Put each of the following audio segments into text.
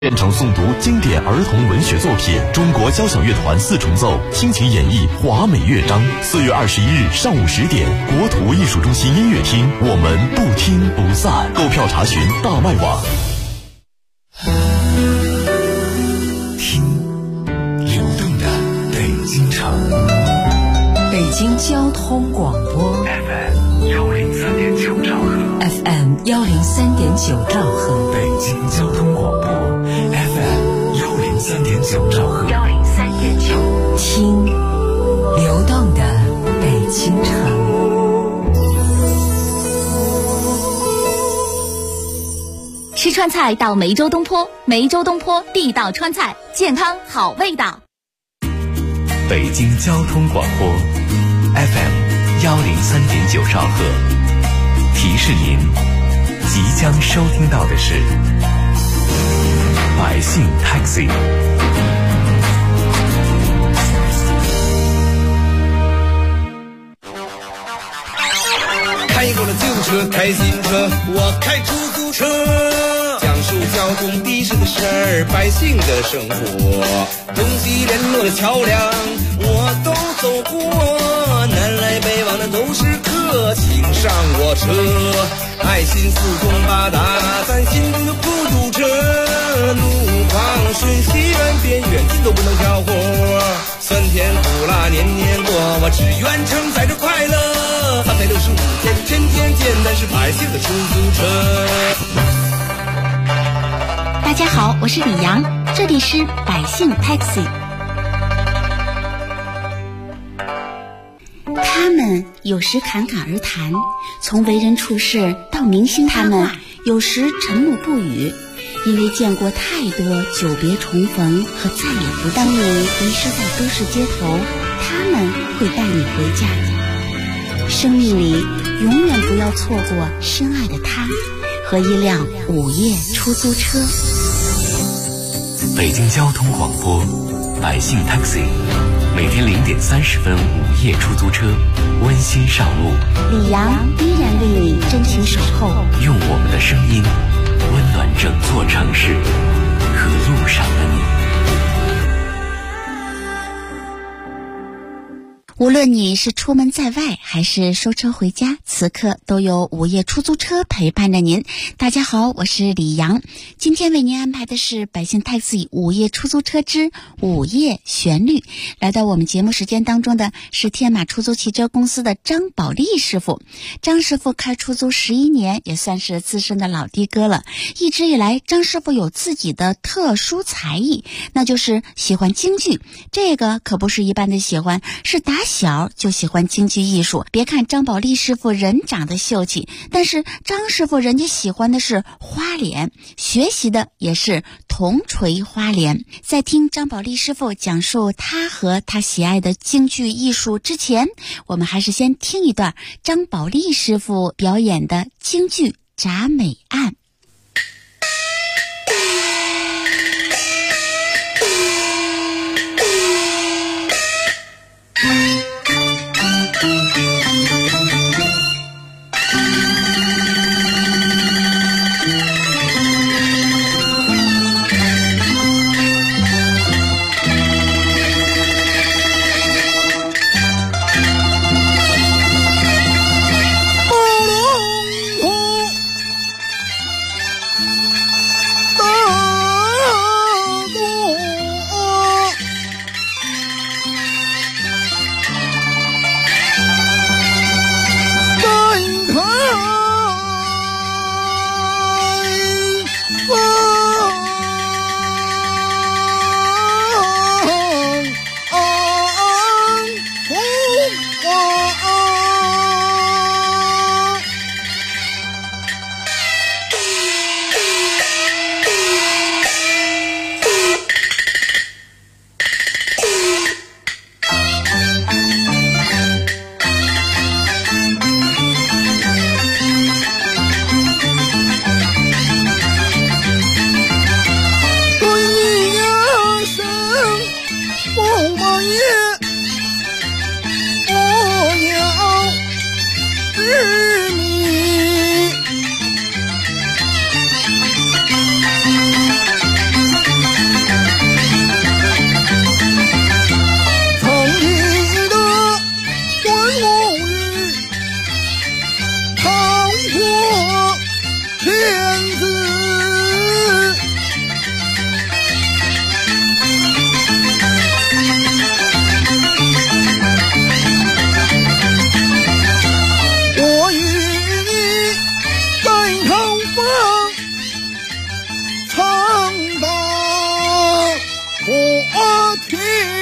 现场诵读经典儿童文学作品，中国交响乐团四重奏倾情演绎华美乐章。4月21日上午10点，国土艺术中心音乐厅，我们不听不散。购票查询大麦网。 听流动的北京城， 北京交通广播 FM 103.9兆赫 ，FM 103.9兆赫， 北京交通广播 FM 103.9兆赫 ，103.9，听流动的北京城。 吃川菜到梅州东坡，梅州东坡地道川菜，健康好味道。 北京交通广播 FM 103.9兆赫，提示您即将收听到的是百姓 Taxi。 开过了旧车，开新车，我开出租车，讲述交通的士的事儿，百姓的生活，中西联络的桥梁我都走过，南来北往的都是客，请上我车，爱心四通八达，咱心中的孤独车，路况瞬息万变，远近都不能挑活，酸甜苦辣年年过，我只愿承载着快乐，365天天天见，但是百姓的出租车。 大家好，我是李阳，这里是百姓 Taxi。 他们有时侃侃而谈，从为人处事到明星八卦，有时沉默不语，因为见过太多久别重逢和再也不见。当你迷失在都市街头，他们会带你回家。生命里永远不要错过深爱的他和一辆午夜出租车。 北京交通广播百姓 Taxi， 每天0点30分午夜出租车温馨上路， 李阳依然为你真情守候， 用我们的声音温暖整座城市和路上的你。 无论你是出门在外还是收车回家，此刻都有午夜出租车陪伴着您。大家好，我是李阳，今天为您安排的是百姓 Taxi 午夜出租车之午夜旋律。来到我们节目时间当中的是天马出租汽车公司的张宝利师傅。张师傅开出租11年，也算是资深的老的哥了。一直以来，张师傅有自己的特殊才艺，那就是喜欢京剧。这个可不是一般的喜欢，是打小就喜欢京剧艺术。别看张宝利师傅人长得秀气，但是张师傅人家喜欢的是花脸，学习的也是铜锤花脸。在听张宝利师傅讲述他和他喜爱的京剧艺术之前，我们还是先听一段张宝利师傅表演的京剧《铡美案》。 听。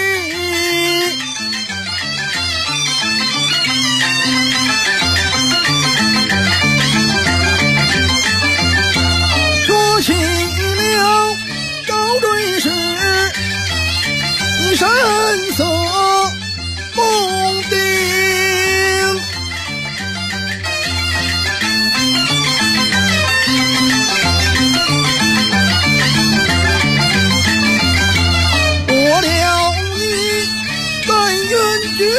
说起了高坠时，你神色不定，我了你在援军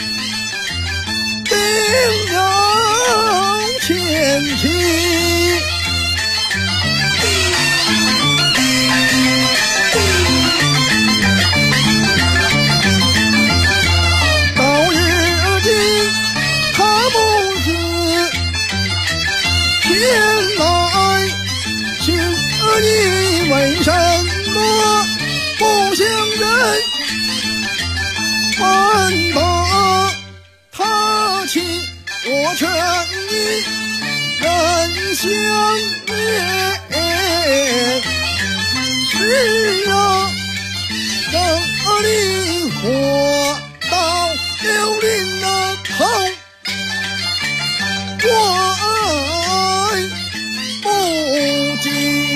定要前期。你为什么不向人传达他情？我劝你人相悦，是啊，这里活到刘林的头，我爱不及。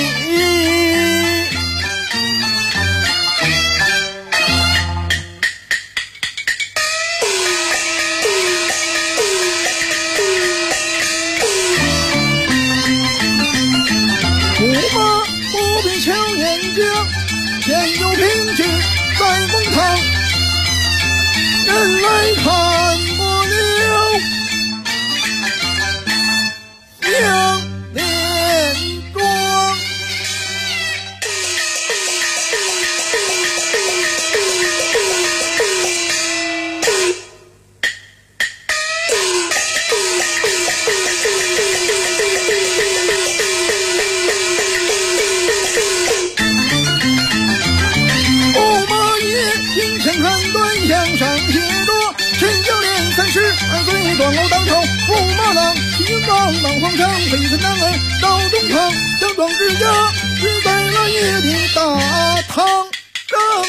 不必瞧眼睛，前有平剧在公堂，人来看过了杨连庄。上写着陈教练32岁断殴当朝，驸马郎秦王莽皇上非曾男儿到东堂，将壮之家是在了夜的大堂上。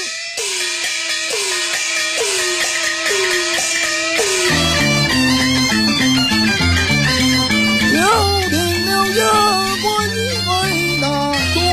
要定了牙关为大庄。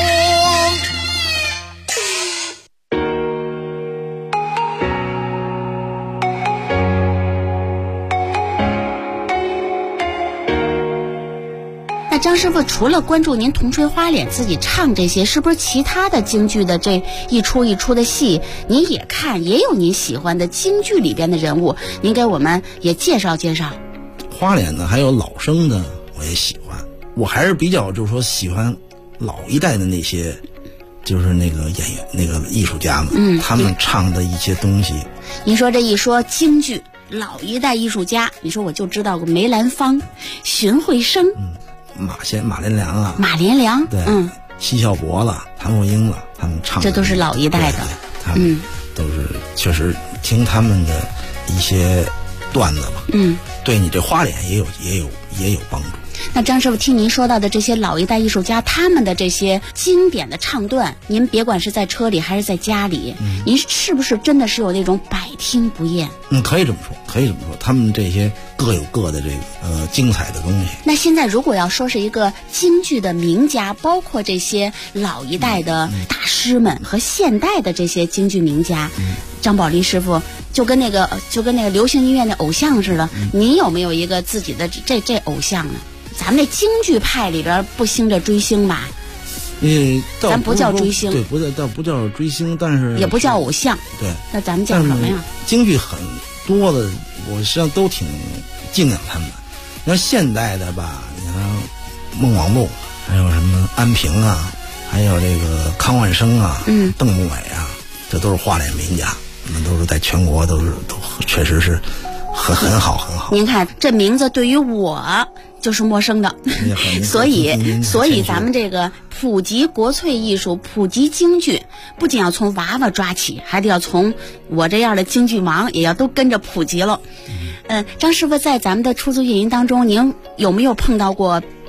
那张师傅除了关注您铜锤花脸自己唱这些，是不是其他的京剧的这一出一出的戏您也看，也有您喜欢的京剧里边的人物，您给我们也介绍介绍？ 花脸呢，还有老生的我也喜欢，我还是比较就是说喜欢老一代的那些就是那个演员那个艺术家们，他们唱的一些东西。 您说这一说京剧老一代艺术家，你说我就知道个梅兰芳、荀慧生、 马连良啊，对，奚孝伯了，谭咏麟了，他们唱的这都是老一代的， 他们都是确实听他们的一些段子吧，对你这花脸也有帮助。 那张师傅，听您说到的这些老一代艺术家，他们的这些经典的唱段，您别管是在车里还是在家里，您是不是真的是有那种百听不厌？ 可以这么说，他们这些各有各的这个精彩的东西。 那现在如果要说是一个京剧的名家，包括这些老一代的大师们和现代的这些京剧名家，张宝林师傅就跟那个流行音乐的偶像似的，您有没有一个自己的这偶像呢？咱们这京剧派里边不兴着追星吧？咱不叫追星， 对，倒不叫追星，但是也不叫偶像。 对， 那咱们叫什么呀？ 京剧很多的，我实际上都挺敬仰他们。你看现代的吧，你看孟广禄，还有什么安平啊，还有这个康万生啊，邓木伟啊，这都是花脸名家，那都是在全国都确实是很好。 您看这名字对于我就是陌生的，所以咱们这个普及国粹艺术，普及京剧，不仅要从娃娃抓起，还得要从我这样的京剧盲也要都跟着普及了。张师傅在咱们的出租运营当中，您有没有碰到过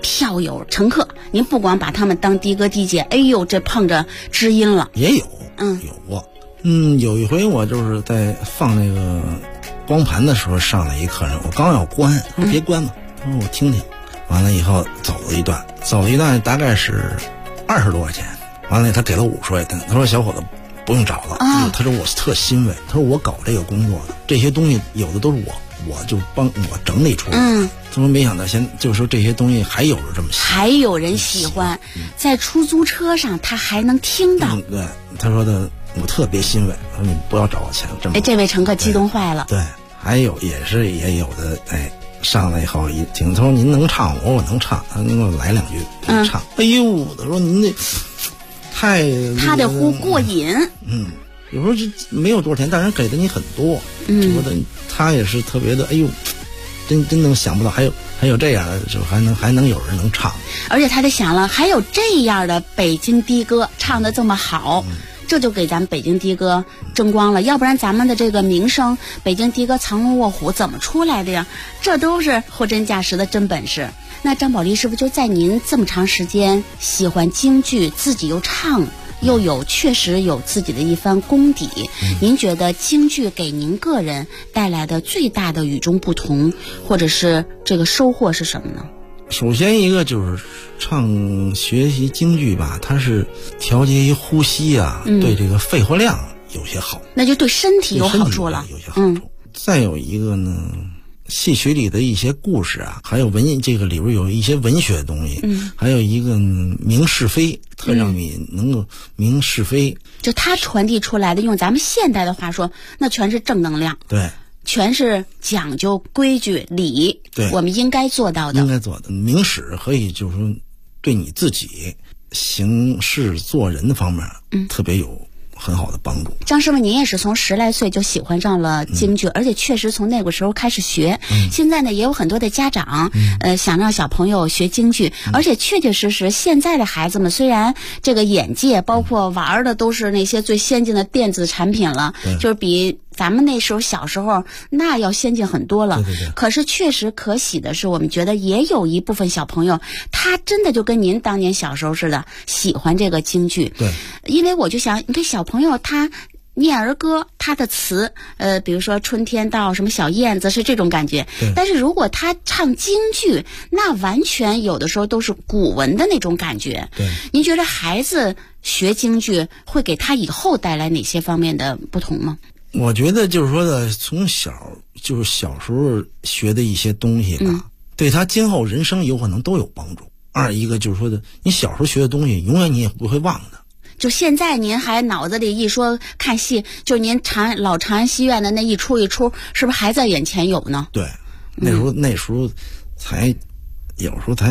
票友乘客，您不光把他们当的哥的姐，哎呦，这碰着知音了。 也有，有过。有一回我就是在放那个光盘的时候，上来一客人，我刚要关，他说别关了，他说我听听。完了以后走了一段大概是20多块钱。完了他给了50块钱，他说小伙子不用找了。他说我特欣慰，他说我搞这个工作的这些东西有的都是我就帮我整理出来。他说没想到就是说这些东西还有人这么喜欢， 还有人喜欢，在出租车上他还能听到。 对，他说的我特别欣慰，他说你不要找我钱这么。 这位乘客激动坏了。 对，还有也有的上来以后一听，他说您能唱吗？我能唱，他给我来2句唱。哎呦，他说您这太他得呼过瘾。 有时候就没有多少钱，但是给的你很多。我的他也是特别的，哎呦，真能想不到还有这样的，就还能有人能唱。 而且他得想了，还有这样的北京的哥唱得这么好。这就给咱们北京的哥争光了，要不然咱们的这个名声，北京的哥藏龙卧虎怎么出来的呀？这都是货真价实的真本事。那张宝莉是不是就在您这么长时间喜欢京剧，自己又唱，又确实有自己的一番功底，您觉得京剧给您个人带来的最大的与众不同，或者是这个收获是什么呢？ 首先一个就是学习京剧吧，它是调节于呼吸啊，对这个肺活量有些好， 那就对身体有好处了。 有些好处。再有一个呢，戏曲里的一些故事啊，还有这个里边有一些文学的东西，还有一个明是非，特让你能够明是非。 就它传递出来的，用咱们现代的话说，那全是正能量。 对。 全是讲究规矩礼，对，我们应该做到的。 明史可以就是说，对你自己行事做人的方面，特别有很好的帮助。 张师傅，您也是从10来岁就喜欢上了京剧，而且确实从那个时候开始学。现在呢，也有很多的家长，想让小朋友学京剧，而且确确实实，现在的孩子们虽然这个眼界包括玩的都是那些最先进的电子产品了，就是比咱们那时候小时候那要先进很多了。可是确实可喜的是，我们觉得也有一部分小朋友，他真的就跟您当年小时候似的，喜欢这个京剧。 对， 因为我就想，你看小朋友他念儿歌，他的词，比如说春天到什么小燕子是这种感觉。但是如果他唱京剧，那完全有的时候都是古文的那种感觉。 对， 您觉得孩子学京剧会给他以后带来哪些方面的不同吗？ 我觉得就是说的，从小就是小时候学的一些东西吧，对他今后人生有可能都有帮助。二一个就是说的，你小时候学的东西，永远你也不会忘的。 就现在您还脑子里一说看戏，就您老长安戏院的那一出，是不是还在眼前有呢？ 对，那时候才有时候才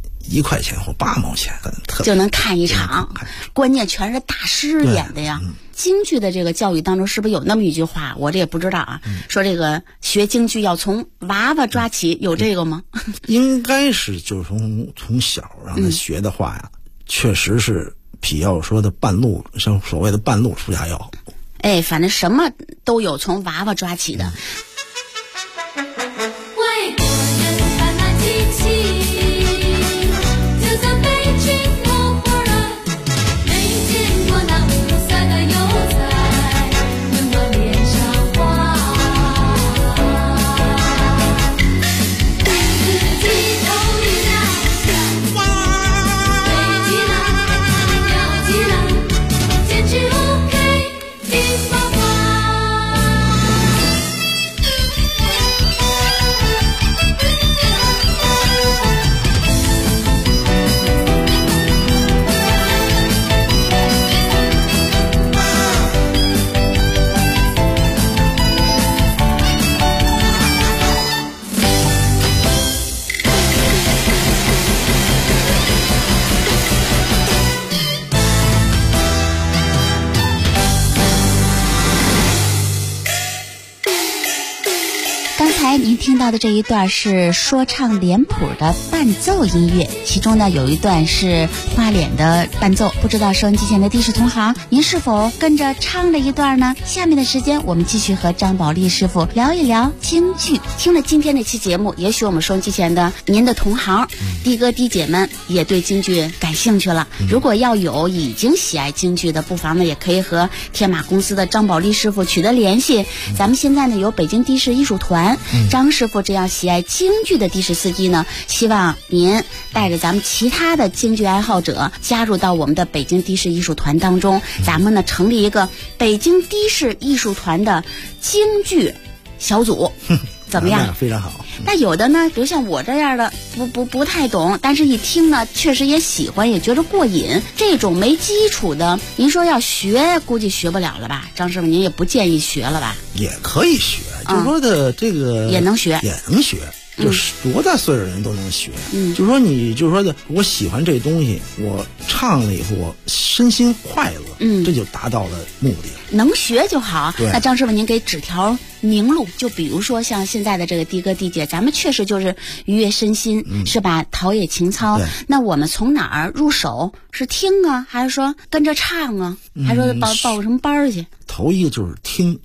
1块钱或8毛钱就能看一场，关键全是大师演的呀。京剧的这个教育当中，是不是有那么一句话？我这也不知道啊。说这个学京剧要从娃娃抓起，有这个吗？ 应该是就是从小让他学的话呀，确实是比要说的半路，像所谓的半路出家要好。 反正什么都有从娃娃抓起的。 才您听到的这一段是说唱脸谱的伴奏音乐，其中呢有一段是花脸的伴奏，不知道收音机前的的士同行，您是否跟着唱了一段呢？下面的时间我们继续和张宝丽师傅聊一聊京剧。听了今天这期节目，也许我们收音机前的您的同行的哥的姐们也对京剧感兴趣了。如果要有已经喜爱京剧的，不妨呢也可以和天马公司的张宝丽师傅取得联系。咱们现在呢有北京的士艺术团，张师傅这样喜爱京剧的的士司机呢，希望您带着咱们其他的京剧爱好者加入到我们的北京的士艺术团当中，咱们呢成立一个北京的士艺术团的京剧小组，怎么样？ 非常好。 那有的呢，比如像我这样的不太懂，但是一听呢确实也喜欢，也觉得过瘾。这种没基础的，您说要学，估计学不了了吧？张师傅，您也不建议学了吧？ 也可以学，就是说的这个也能学， 就是多大岁数的人都能学。就是说你就是说的，我喜欢这东西，我唱了以后我身心快乐，这就达到了目的。 能学就好。 对。 那张师傅，您给指条明路，就比如说像现在的这个的哥的姐，咱们确实就是愉悦身心，是吧？陶冶情操。那我们从哪儿入手？是听啊，还是说跟着唱啊？还是说报个什么班去？ 头一个就是听。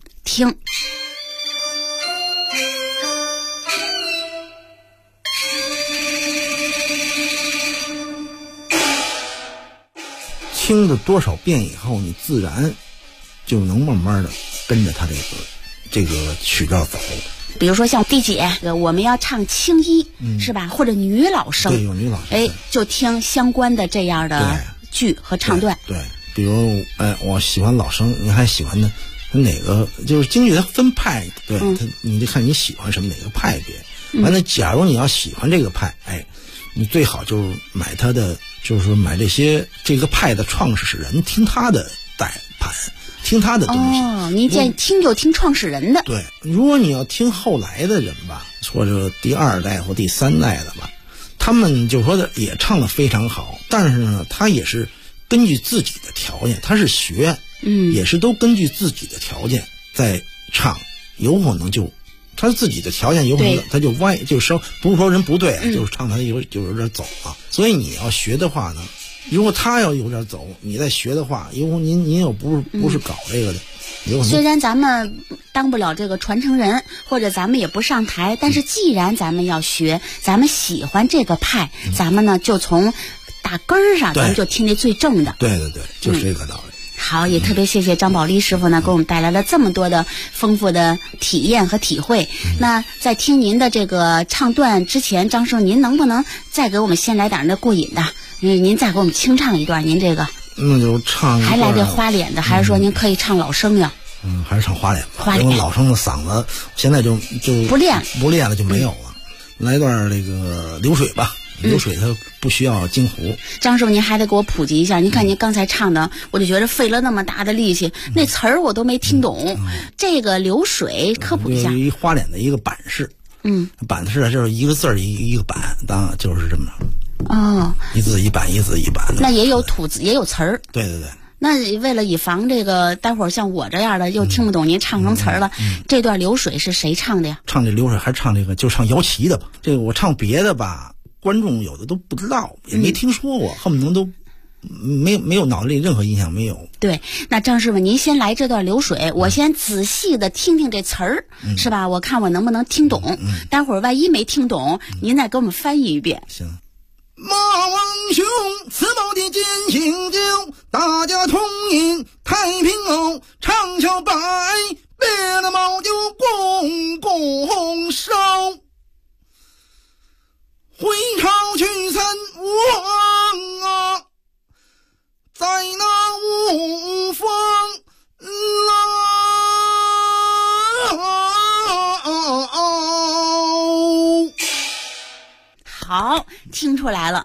听了多少遍以后，你自然就能慢慢的跟着他这个曲调走。 比如说像地姐，我们要唱青衣，是吧？或者女老生， 对，有女老生， 就听相关的这样的剧和唱段。 对，比如我喜欢老生，你还喜欢的哪个？就是京剧它分派，对，你就看你喜欢什么哪个派别。完了，假如你要喜欢这个派，你最好就是买他的。就是说买这个派的创始人，听他的带盘，听他的东西。 您建议听就听创始人的。 对，如果你要听后来的人吧，或者第二代或第三代的吧，他们就说的也唱得非常好，但是呢，他也是根据自己的条件，他是学，也是都根据自己的条件在唱，有可能就。他自己的条件有可能他就歪，就是说不是说人不对，就是唱他就有点走啊。所以你要学的话呢，如果他要有点走，你再学的话，因为您又不是搞这个的，有可能。 虽然咱们当不了这个传承人，或者咱们也不上台，但是既然咱们要学，咱们喜欢这个派，咱们呢就从打根儿上，咱们就听那最正的。 对，就是这个道理。 好，也特别谢谢张宝丽师傅呢，给我们带来了这么多的丰富的体验和体会。那在听您的这个唱段之前，张师傅，您能不能再给我们先来点那过瘾的？您再给我们清唱一段您这个。 那就唱一段。 还来这花脸的，还是说您可以唱老生呀？ 还是唱花脸吧。 花脸。 因为老生的嗓子现在就不练了就没有了。来段这个流水吧。流水它不需要京胡。 张师傅，您还得给我普及一下。您看您刚才唱的，我就觉得费了那么大的力气，那词儿我都没听懂。这个流水科普一下。 一花脸的一个板式，板式就是一个字儿一个板，当然就是这么着。一字一板，一字一板。 那也有吐字，也有词儿。 对。 那为了以防这个待会儿像我这样的又听不懂您唱成词儿了，这段流水是谁唱的呀？ 唱这流水还是唱这个就唱姚旗的吧？这个我唱别的吧。观众有的都不知道，也没听说过，恨不能都没有脑子里任何印象没有。 对，那张师傅，您先来这段流水，我先仔细的听听这词儿，是吧？我看我能不能听懂。待会儿万一没听懂，您再给我们翻译一遍。 行。马王兄，此报的进行酒，大家同饮太平藕，畅销百，别了毛就共共收。回朝去参王啊，在那无风好，听出来了，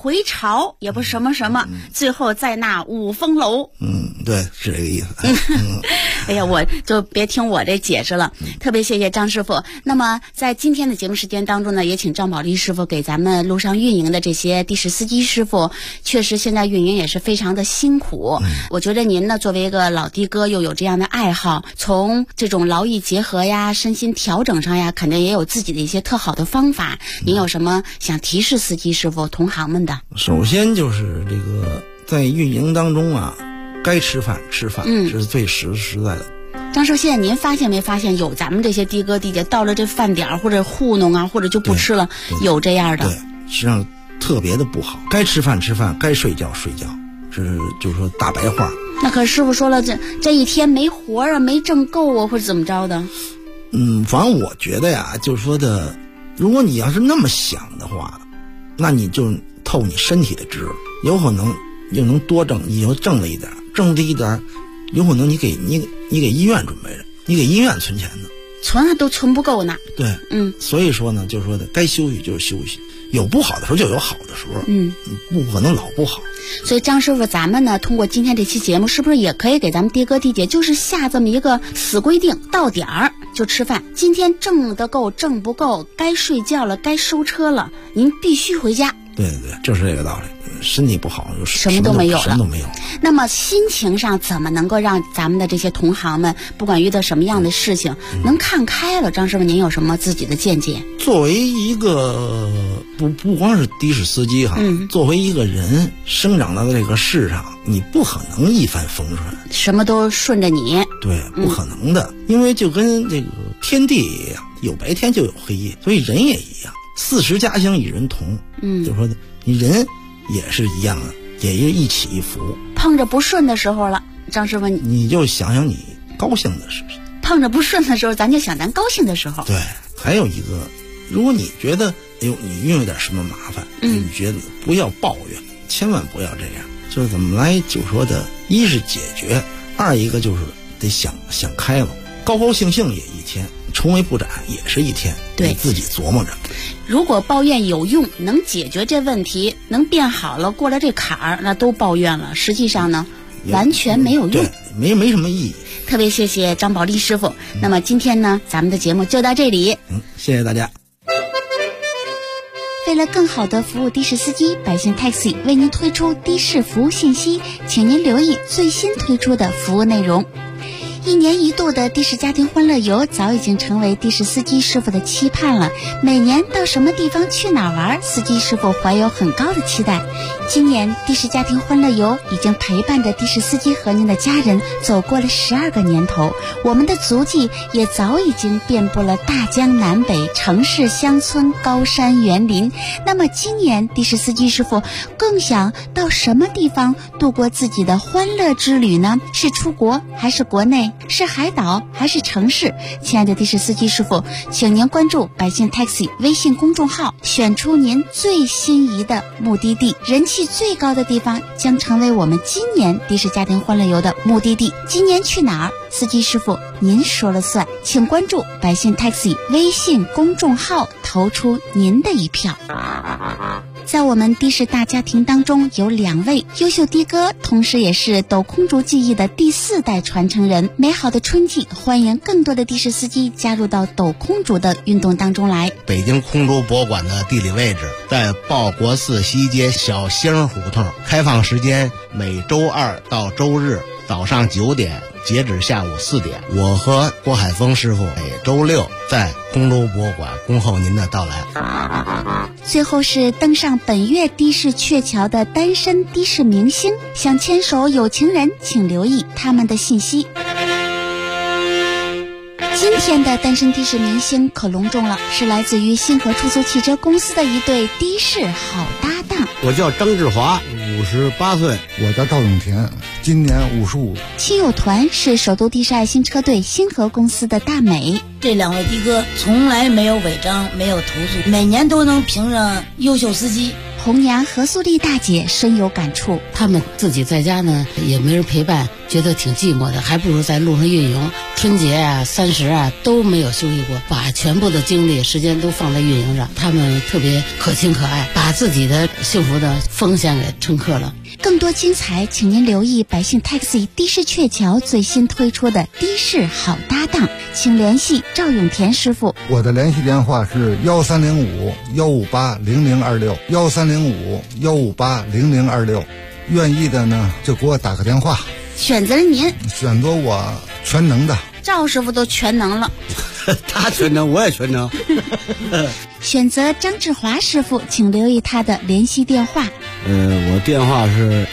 回巢，也不什么什么，最后在那五峰楼。 对，是这个意思。 哎呀，我就别听我这解释了，特别谢谢张师傅。那么在今天的节目时间当中呢，也请张宝利师傅给咱们路上运营的这些的士司机师傅，确实现在运营也是非常的辛苦。我觉得您呢，作为一个老的哥，又有这样的爱好，从这种劳逸结合呀、身心调整上呀，肯定也有自己的一些特好的方法。您有什么想提示司机师傅同行们的？ 首先就是这个在运营当中啊，该吃饭吃饭，这是最实在的。 张师，现在您发现没发现有咱们这些的哥的姐到了这饭点或者糊弄啊，或者就不吃了，有这样的？对， 实际上特别的不好。该吃饭吃饭，该睡觉睡觉，这是就是说大白话。 那可师傅说了，这一天没活啊，没挣够啊，或者怎么着的？ 反正我觉得呀，就是说的，如果你要是那么想的话，那你就透你身体的支，有可能又能多挣，你又挣了一点，挣这一点，有可能你给医院准备着，你给医院存钱呢， 存还都存不够呢。 对，所以说呢，就是说的该休息就是休息，有不好的时候就有好的时候，你不可能老不好。 所以张师傅，咱们呢通过今天这期节目，是不是也可以给咱们的哥的姐就是下这么一个死规定，到点儿就吃饭，今天挣得够挣不够，该睡觉了该收车了，您必须回家。 对，就是这个道理。身体不好什么都没有了， 什么都没有。 那么心情上怎么能够让咱们的这些同行们，不管遇到什么样的事情，能看开了？张师傅，您有什么自己的见解？ 作为一个不光是的士司机哈，作为一个人生长到这个世上，你不可能一帆风顺， 什么都顺着你。 对，不可能的，因为就跟这个天地一样，有白天就有黑夜，所以人也一样，40家乡与人同。就是说你人也是一样的，也是一起一伏。 碰着不顺的时候了，张师傅，你就想想你高兴的事情。 碰着不顺的时候，咱就想咱高兴的时候。 对，还有一个，如果你觉得你遇到点什么麻烦，你觉得不要抱怨，千万不要这样。就是怎么来，就说的，一是解决，二一个就是得想开了，高高兴兴也一天，愁眉不展也是一天， 对， 你自己琢磨着。 如果抱怨有用，能解决这问题，能变好了，过了这坎儿，那都抱怨了。实际上呢，完全没有用， 对，没什么意义。 特别谢谢张宝利师傅。那么今天呢，咱们的节目就到这里。 谢谢大家。 为了更好的服务的士司机，百姓 Taxi 为您推出的士服务信息，请您留意最新推出的服务内容。1年1度的的士家庭欢乐游早已经成为的士司机师傅的期盼了。每年到什么地方去哪玩，司机师傅怀有很高的期待。今年的士家庭欢乐游已经陪伴着的士司机和您的家人走过了12个年头，我们的足迹也早已经遍布了大江南北、城市乡村、高山园林。那么今年的士司机师傅更想到什么地方度过自己的欢乐之旅呢？是出国还是国内？是海岛还是城市？亲爱的的士司机师傅，请您关注百姓 Taxi 微信公众号，选出您最心仪的目的地，人气最高的地方将成为我们今年的士家庭欢乐游的目的地。今年去哪儿？司机师傅您说了算，请关注百姓 Taxi 微信公众号，投出您的一票。在我们的士大家庭当中，有2位优秀的哥，同时也是斗空竹技艺的第4代传承人。美好的春季，欢迎更多的的士司机加入到斗空竹的运动当中来。 北京空竹博物馆的地理位置在报国寺西街小星胡同，开放时间每周2到周日早上9点，截止下午4点。我和郭海峰师傅每周6在空竹博物馆恭候您的到来。 最后是登上本月的士鹊桥的单身的士明星，想牵手有情人请留意他们的信息。今天的单身的士明星可隆重了，是来自于星河出租汽车公司的一对的士好搭档。 我叫张志华，58岁。 我叫赵永田，今年55。 亲友团是首都的士爱心车队星河公司的大美。 这2位的哥从来没有违章，没有投诉，每年都能评上优秀司机。 红娘何素丽大姐深有感触。 他们自己在家呢也没人陪伴，觉得挺寂寞的，还不如在路上运营。春节啊、30啊都没有休息过，把全部的精力、时间都放在运营上。他们特别可亲可爱，把自己的幸福的奉献给乘客了。 更多精彩，请您留意百姓 Taxi 的士鹊桥最新推出的的士好搭档，请联系赵永田师傅。 我的联系电话是1305-158-0026，1305-158-0026，愿意的呢就给我打个电话。 选择您， 选择我全能的。 赵师傅都全能了。 他全能，我也全能。 选择张志华师傅，请留意他的联系电话。 我电话是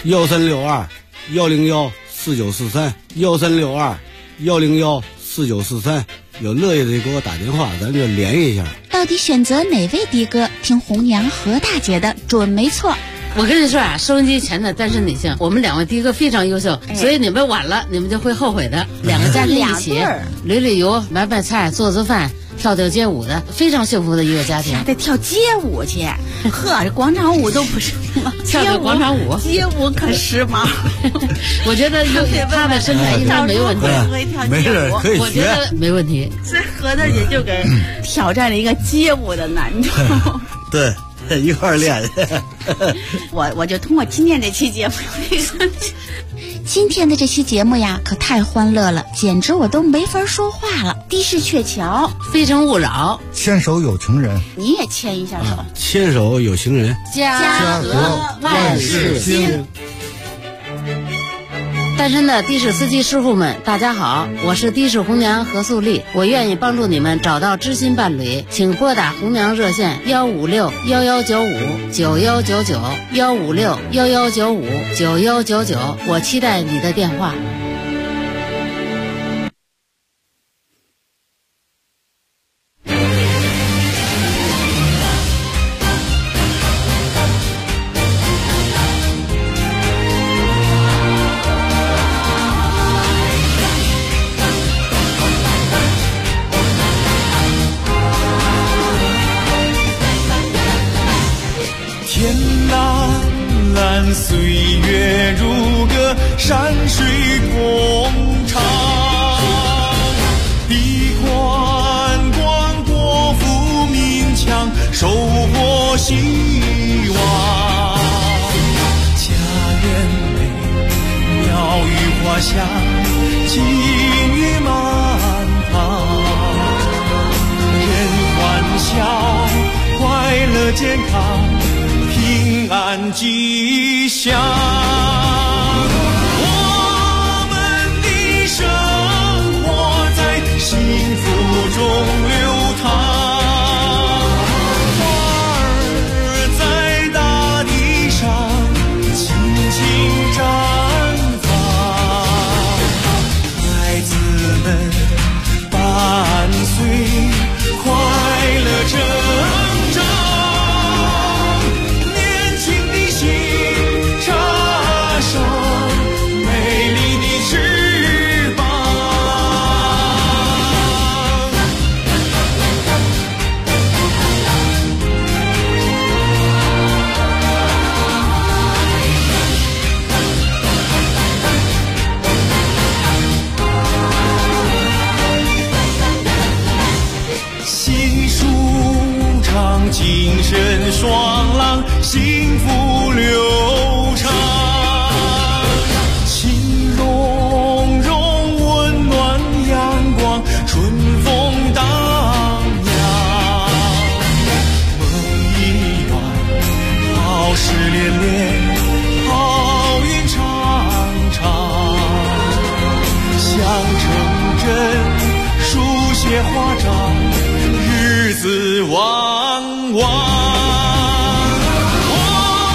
1362-106-4943，1362-101-4943，有乐意的就给我打电话，咱就联系一下。 到底选择哪位的哥？听红娘何大姐的准没错。 我跟你说啊，收音机前的单身女性，我们2位的哥非常优秀，所以你们晚了，你们就会后悔的。2个家庭一起旅旅游、买买菜、做做饭、跳跳街舞的，非常幸福的一个家庭。 还得跳街舞去，呵，这广场舞都不是吗？ 跳个广场舞， 街舞可时髦。 我觉得他的身材应该没问题， 没事可以学， 我觉得没问题。 所以何大姐就给挑战了一个街舞的难度。 对。一块儿练。 我就通过今天这期节目， 今天的这期节目呀，可太欢乐了，简直我都没法说话了。的士鹊桥， 非诚勿扰， 牵手有情人， 你也牵一下手。 牵手有情人， 家和万事兴。单身的的士司机师傅们，大家好，我是的士红娘何素丽，我愿意帮助你们找到知心伴侣，请拨打红娘热线156-1195-9199，156-1195-9199，我期待你的电话。 岁月如歌，山水共唱，笔宽广，国富民强，收获希望。家园美，鸟语花香，金玉满堂，人欢笑，快乐健康，平安吉祥。我们的生活在幸福中流淌，花儿在大地上轻轻绽放，孩子们伴随快乐成长。精神爽朗，幸福